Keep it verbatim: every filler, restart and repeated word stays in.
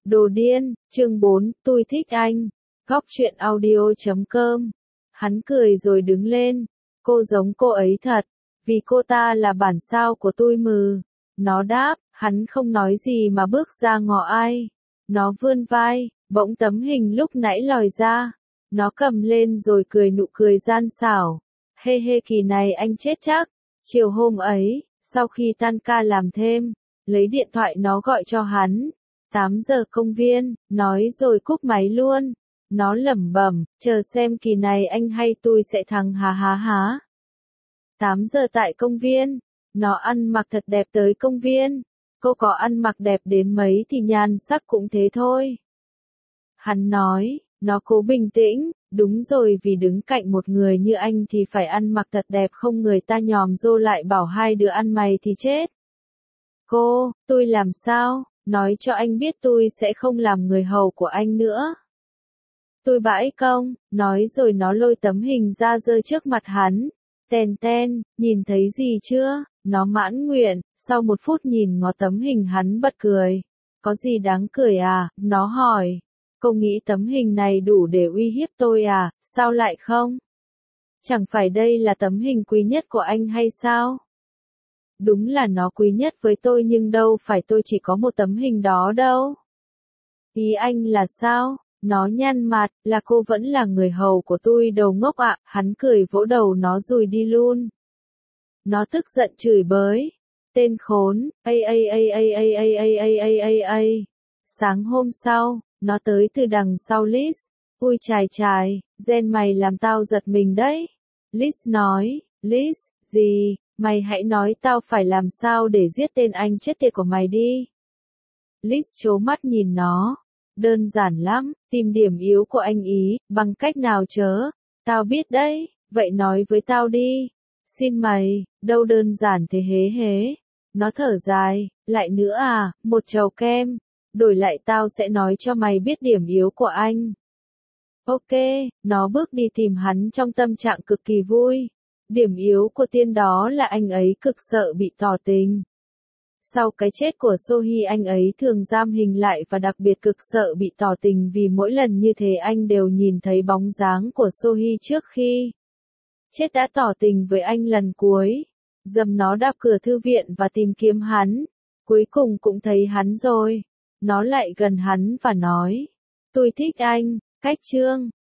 Đồ điên, chương bốn, tôi thích anh. Góc truyện audio chấm com. Hắn cười rồi đứng lên. Cô giống cô ấy thật. Vì cô ta là bản sao của tôi mừ. Nó đáp, hắn không nói gì mà bước ra ngõ ai. Nó vươn vai, bỗng tấm hình lúc nãy lòi ra. Nó cầm lên rồi cười nụ cười gian xảo. Hê hê kỳ này anh chết chắc. Chiều hôm ấy, sau khi tan ca làm thêm, lấy điện thoại nó gọi cho hắn. tám giờ công viên, nói rồi cúp máy luôn. Nó lẩm bẩm, chờ xem kỳ này anh hay tôi sẽ thắng há há há. tám giờ tại công viên, nó ăn mặc thật đẹp tới công viên. Cô có ăn mặc đẹp đến mấy thì nhan sắc cũng thế thôi. Hắn nói, nó cố bình tĩnh, đúng rồi vì đứng cạnh một người như anh thì phải ăn mặc thật đẹp không người ta nhòm dô lại bảo hai đứa ăn mày thì chết. Cô, tôi làm sao? Nói cho anh biết tôi sẽ không làm người hầu của anh nữa. Tôi bãi công, nói rồi nó lôi tấm hình ra giơ trước mặt hắn. Tèn ten, nhìn thấy gì chưa? Nó mãn nguyện, sau một phút nhìn ngó tấm hình hắn bật cười. Có gì đáng cười à? Nó hỏi. Cô nghĩ tấm hình này đủ để uy hiếp tôi à? Sao lại không? Chẳng phải đây là tấm hình quý nhất của anh hay sao? Đúng là nó quý nhất với tôi nhưng đâu phải tôi chỉ có một tấm hình đó đâu. Ý anh là sao? Nó nhăn mặt, là cô vẫn là người hầu của tôi đầu ngốc ạ. Hắn cười vỗ đầu nó rồi đi luôn. Nó tức giận chửi bới. Tên khốn, ây ây ây ây ây ây ây ây ây ây ây. Sáng hôm sau, nó tới từ đằng sau Liz. Ui chài chài, gen mày làm tao giật mình đấy. Liz nói, Liz, gì? Mày hãy nói tao phải làm sao để giết tên anh chết tiệt của mày đi. Liz trố mắt nhìn nó. Đơn giản lắm, tìm điểm yếu của anh ý, bằng cách nào chớ. Tao biết đấy, vậy nói với tao đi. Xin mày, đâu đơn giản thế hế hế. Nó thở dài, lại nữa à, một chầu kem. Đổi lại tao sẽ nói cho mày biết điểm yếu của anh. Ok, nó bước đi tìm hắn trong tâm trạng cực kỳ vui. Điểm yếu của Tiên đó là anh ấy cực sợ bị tỏ tình. Sau cái chết của Sohee anh ấy thường giam hình lại và đặc biệt cực sợ bị tỏ tình vì mỗi lần như thế anh đều nhìn thấy bóng dáng của Sohee trước khi chết đã tỏ tình với anh lần cuối. Dầm nó đạp cửa thư viện và tìm kiếm hắn. Cuối cùng cũng thấy hắn rồi. Nó lại gần hắn và nói. Tôi thích anh. Cách chương.